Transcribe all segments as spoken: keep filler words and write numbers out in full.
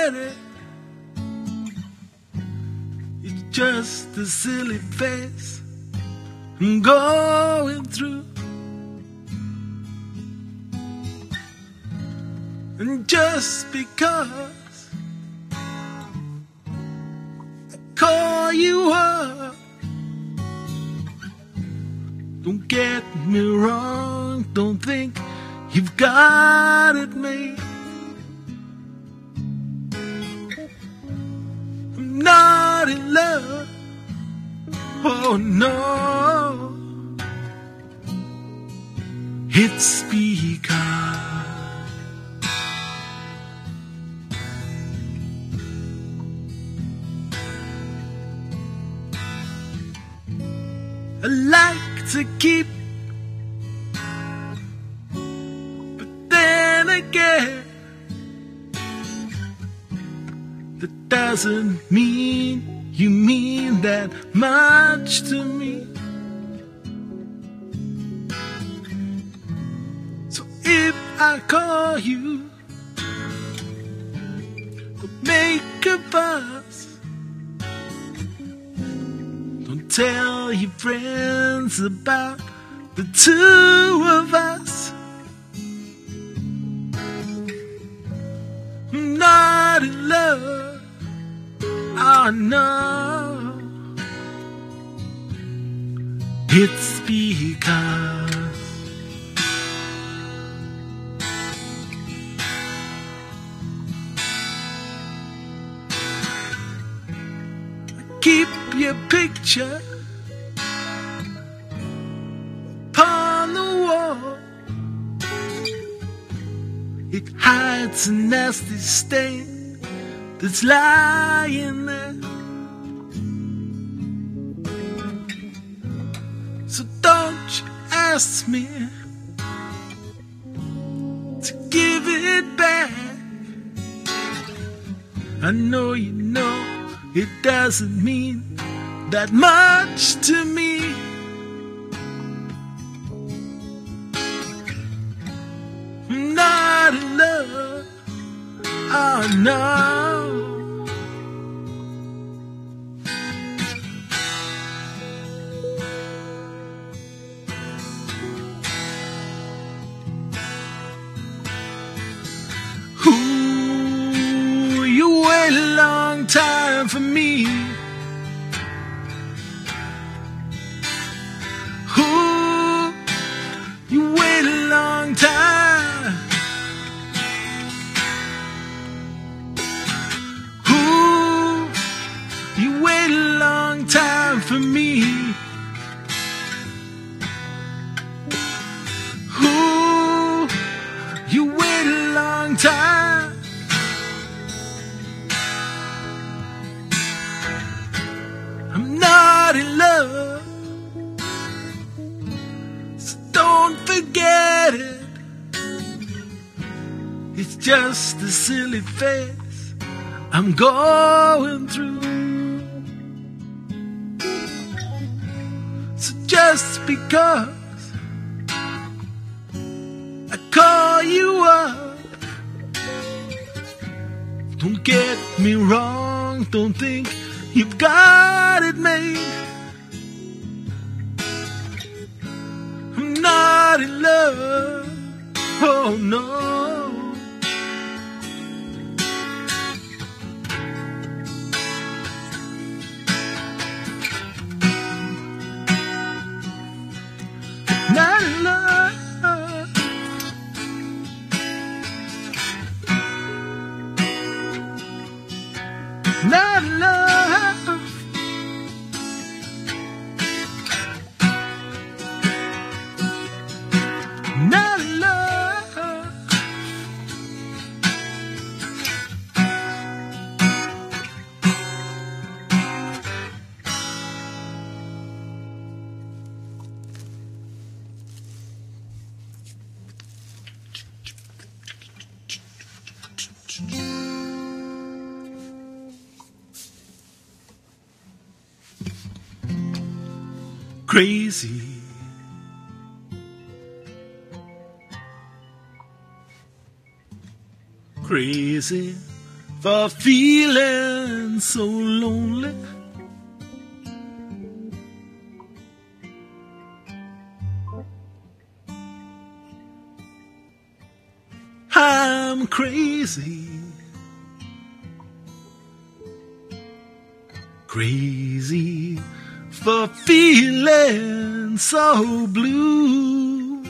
forget it. It's just a silly phase I'm going through. And just because I call you up, don't get me wrong, don't think you've got it made. I'm not in love, oh no. It's because I like to keep, but then again, that doesn't mean you mean that much to me. So if I call you, don't make a fuss. Don't tell your friends about the two of us. I'm not in love, oh no. It's because I keep your picture upon the wall. It hides a nasty stain that's lying there. So don't you ask me to give it back. I know you know it doesn't mean that much to me. I'm not in love, oh no. Ooh, you wait a long time for me. Ooh, you wait a long time. Ooh, you wait a long time for me. Ooh, you wait a long time. I'm not in love, so don't forget it. It's just a silly phase I'm going through. So just because I call you up, don't get me wrong, don't think you've got it made. I'm not in love, oh no. Not in love. Not in love. Not in love. Crazy, crazy for feeling so lonely. I'm crazy, crazy for feeling so blue.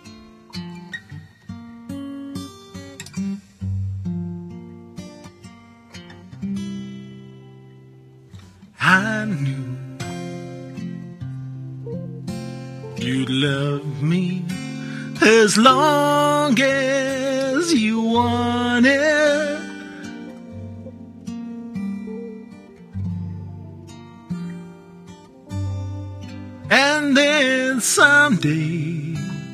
I knew you'd love me as long as you wanted. And then someday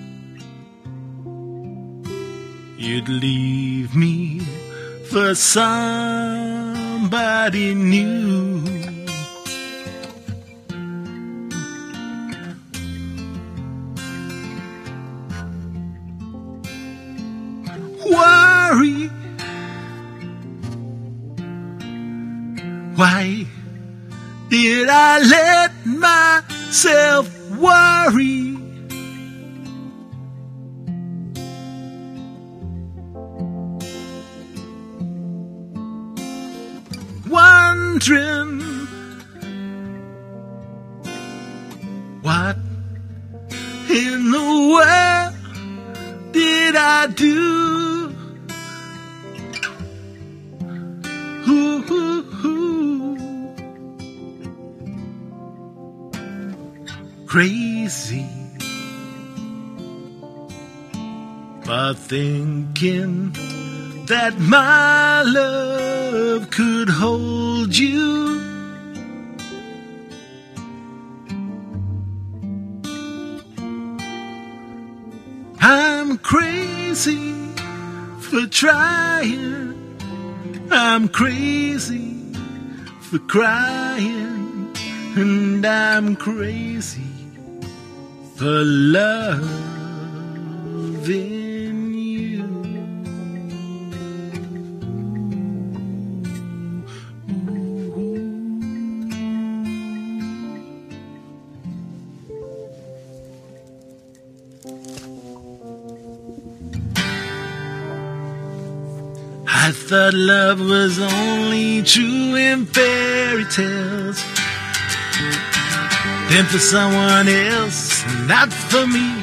you'd leave me for somebody new. Worry, why did I let myself worry? Wondering what in the world did I do? Ooh, ooh, ooh. Crazy for thinking that my love could hold you. I'm crazy for trying. I'm crazy for crying. And I'm crazy for loving you. I thought love was only true in fairy tales, then for someone else, not for me.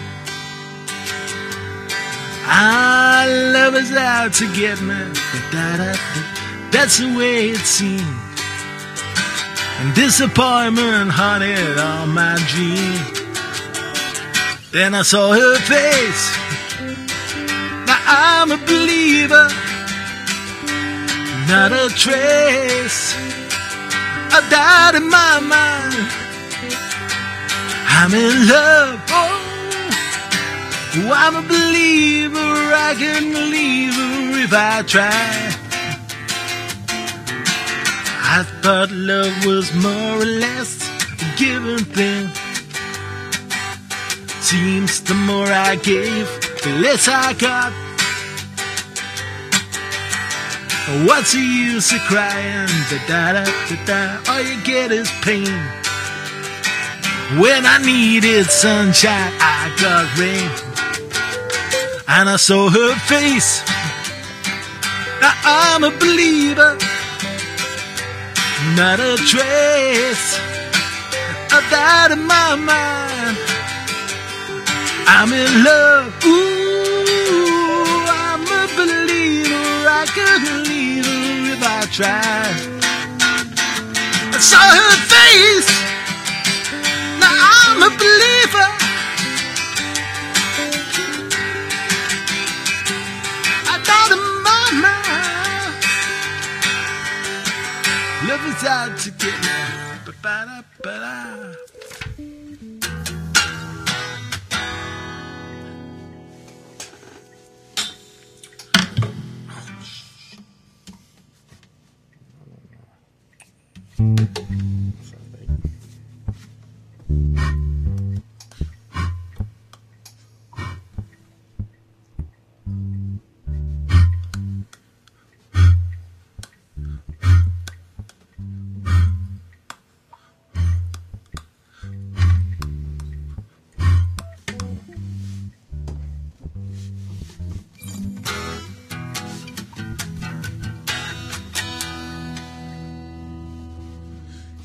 Ah, love is out to get me. That's the way it seemed. And disappointment haunted all my dreams. Then I saw her face. Now I'm a believer. Not a trace of doubt in my mind. I'm in love. Oh, I'm a believer. I can believe her if I try. I thought love was more or less a given thing. Seems the more I gave, the less I got. What's the use of crying? Da-da-da-da-da. All you get is pain. When I needed sunshine, I got rain. And I saw her face. Now I'm a believer. Not a trace of that in my mind. I'm in love. Ooh, I'm a believer. I couldn't leave her if I tried. I saw her face. Now I'm a believer. I thought in my mind, love is out to get me. Ba-ba-da-ba-da.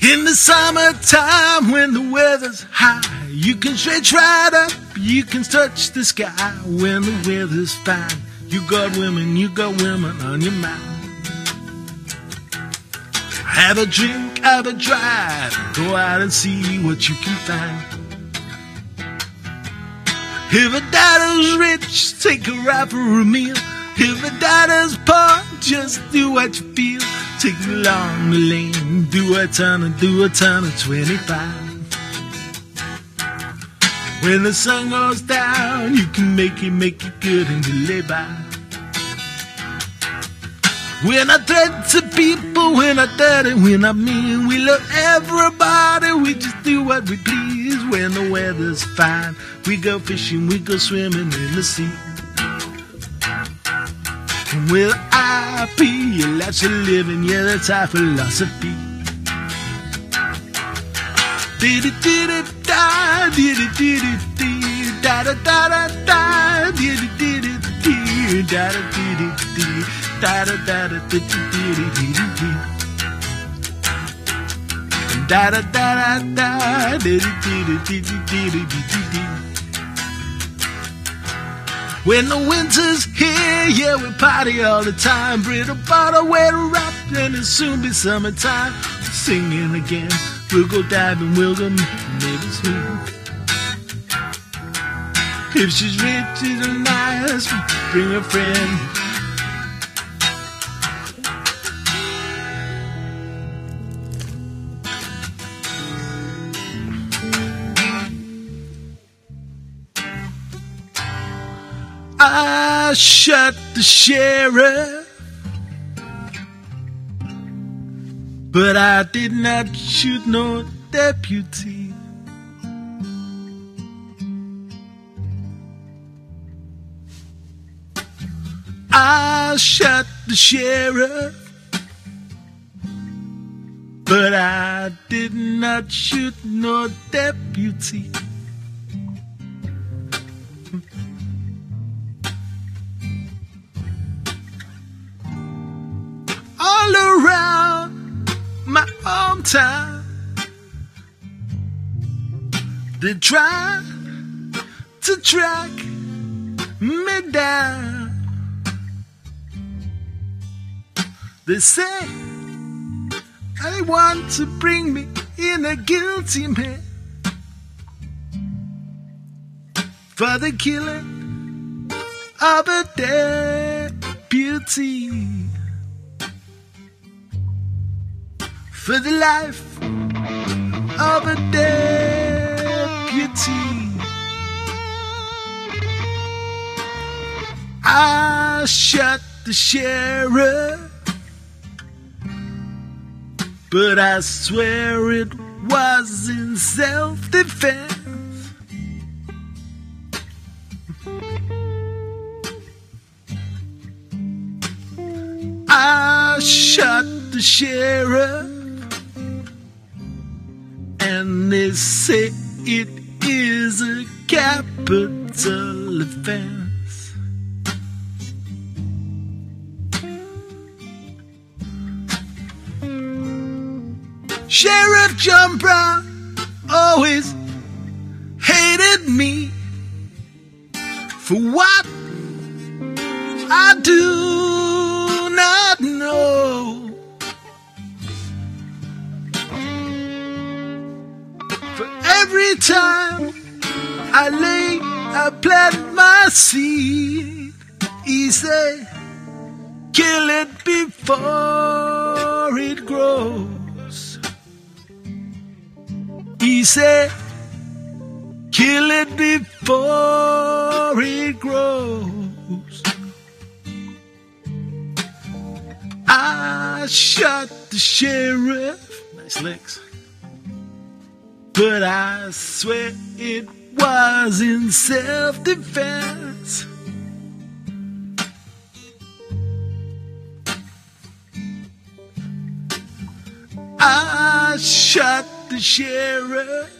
In the summertime when the weather's high, you can stretch right up, you can touch the sky. When the weather's fine, you got women, you got women on your mind. Have a drink, have a drive, go out and see what you can find. If a daddy's rich, take her out for a meal. If a daddy's poor, just do what you feel. Take me along the lane, do a ton and do a ton of twenty-five. When the sun goes down, you can make it, make it good and you lay by. We're not dead to people, we're not dirty, we're not mean. We love everybody, we just do what we please. When the weather's fine, we go fishing, we go swimming in the sea. And with I P, lots of living, yeah, that's our philosophy. Dee-dee-dee-dee-da, dee-dee-dee-dee-dee, da-da-da-da-da, dee-dee-dee-dee-dee, da-da-dee-dee-dee, da-da-da-da-dee-dee-dee-dee, da-da-da-da-da, dee-dee-dee-dee-dee-dee-dee. When the winter's here, yeah, we party all the time. Bring a bottle, wet a wrap, and it'll soon be summertime. Singing again, we'll go diving, we'll go maybe swim. If she's rich, she's nice, bring a friend. I shot the sheriff, but I did not shoot no deputy. I shot the sheriff, but I did not shoot no deputy. All around my hometown, they try to track me down. They say they want to bring me in a guilty man for the killing of a deputy. For the life of a deputy, I shot the sheriff, but I swear it was in self-defense. I shot the sheriff, and they say it is a capital offense. Sheriff John Brown always hated me for what I do not know. Every time I lay, I plant my seed. He say, kill it before it grows. He say, kill it before it grows. I shot the sheriff. Nice licks. But I swear it was in self-defense. I shot the sheriff,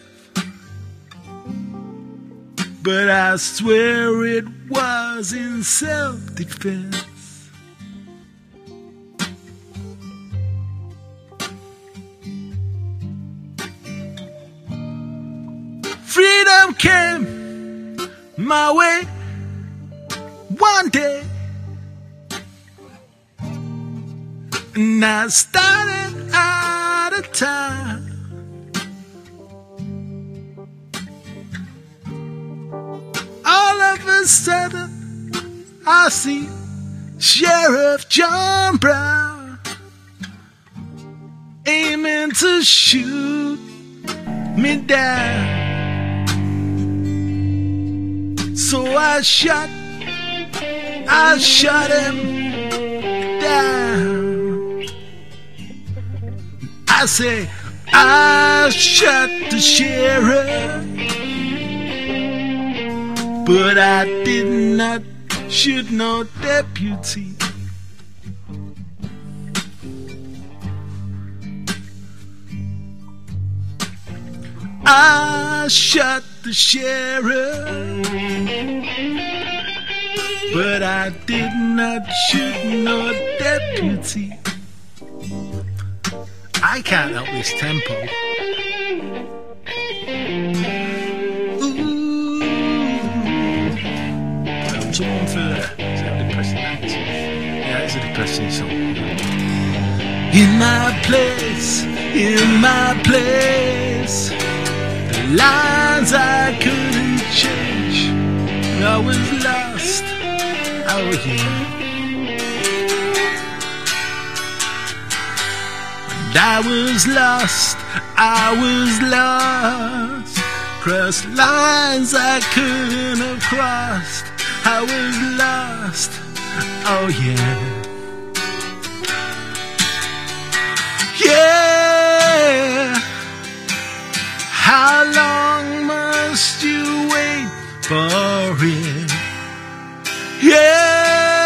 but I swear it was in self-defense. came my way one day, and I started out of time. All of a sudden, I see Sheriff John Brown aiming to shoot me down. So I shot, I shot him down. I say, I shot the sheriff, but I did not shoot no deputy. I shot the sheriff, but I did not shoot no deputy. I can't help this tempo. Ooh. I'm someone for... Is that a depressing answer? Yeah, it's a depressing song. In my place, in my place, the lines I couldn't change. I was lost, oh yeah. And I was lost, I was lost. Crossed lines I couldn't have crossed. I was lost, oh yeah.